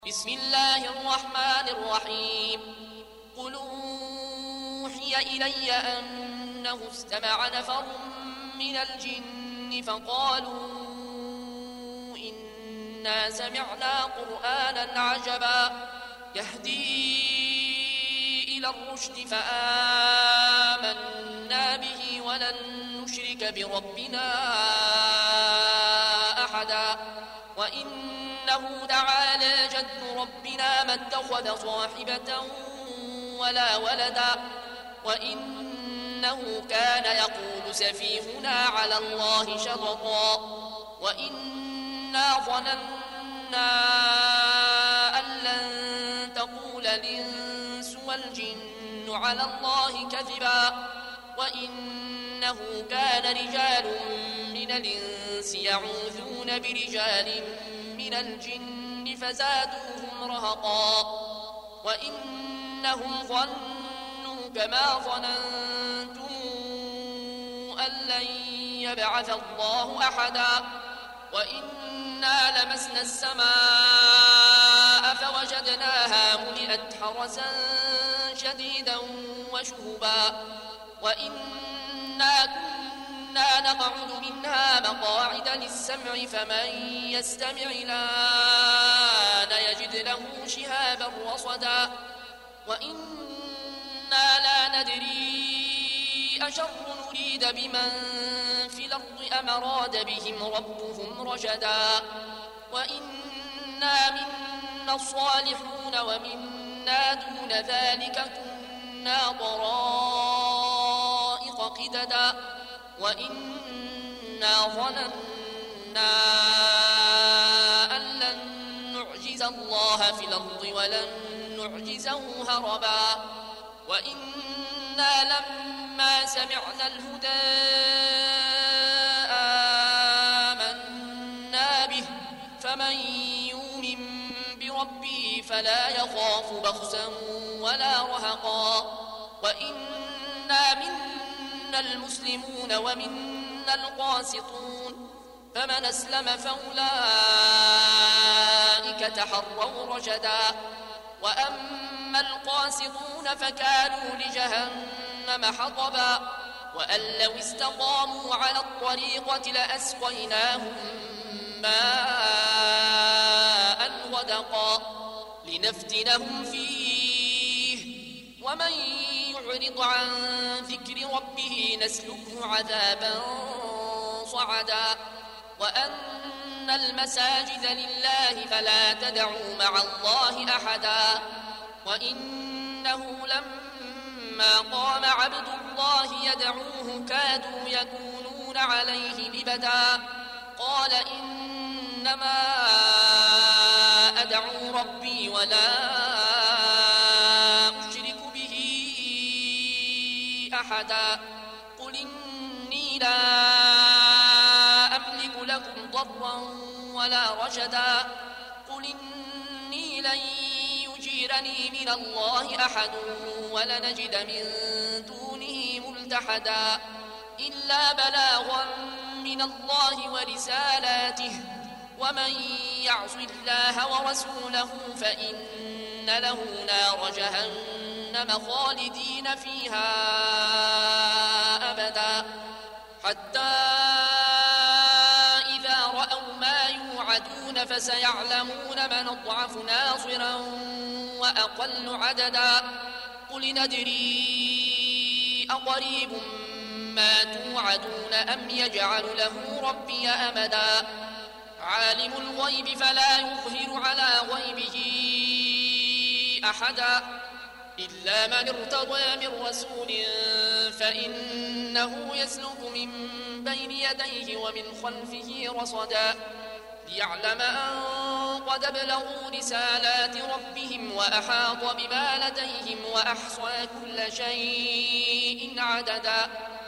بسم الله الرحمن الرحيم. قل أوحي إلي أنه استمع نفر من الجن فقالوا إنا سمعنا قرآنا عجبا يهدي إلى الرشد فآمنا به ولن نشرك بربنا أحدا وإنه تعالى جد ربنا ما اتخذ صاحبة ولا ولدا وإنه كان يقول سفيهنا على الله شططا وإنا ظننا أن لن تقول الإنس والجن على الله كذبا وإنه كان رجال من الإنس يعوذون برجال من الجن فزادوهم رهقا وإنهم ظنوا كما ظننتم أن لن يبعث الله أحدا وإنا لمسنا السماء فوجدناها ملئت حرسا شديدا وشهبا وإنا كنا نقعد منها مقاعد للسمع فمن يستمع الآن يجد له شهابا رصدا وإنا لا ندري أشر نريد بمن في الأرض أم أراد بهم ربهم رشدا وإنا منا الصالحون ومنا دون ذلك كنا طرائق قددا وإنا ظننا أن لن نعجز الله في الأرض ولن نعجزه هربا وإنا لما سمعنا الهدى آمنا به فمن يؤمن بربه فلا يخاف بخسا ولا رهقا وإنا منا المسلمون ومنا القاسطون فمن أسلم فأولئك تحروا رشدا وأما القاسطون فكانوا لجهنم حطبا وأن لو استقاموا على الطريقة لأسقيناهم ماء غدقا لنفتنهم فيه ومن يعرض عن ذكر ربه نسلكه عذابا صعدا وأن المساجد لله فلا تدعوا مع الله أحدا وإنه لما قام عبد الله يدعوه كادوا يكونون عليه لبدا قال إنما أدعو ربي ولا أشرك به أحدا قل إني لا أملك لكم ضرا ولا رشدا قل إني لن يجيرني من الله أحد ولنجد من دونه ملتحدا إلا بلاغا من الله ورسالاته ومن يعص الله ورسوله فإن له نار جهنم خالدين فيها أبدا حتى إذا رأوا ما يوعدون فسيعلمون من أضعف ناصرا وأقل عددا قل ندري أقريب ما توعدون أم يجعل له ربي أمدا عالم الغيب فلا يظهر على غيبه أحدا إلا من ارتضى من رسول فإنه يسلك من بين يديه ومن خلفه رصدا ليعلم أن قد ابلغوا رسالات ربهم وأحاط بما لديهم وأحصى كل شيء عددا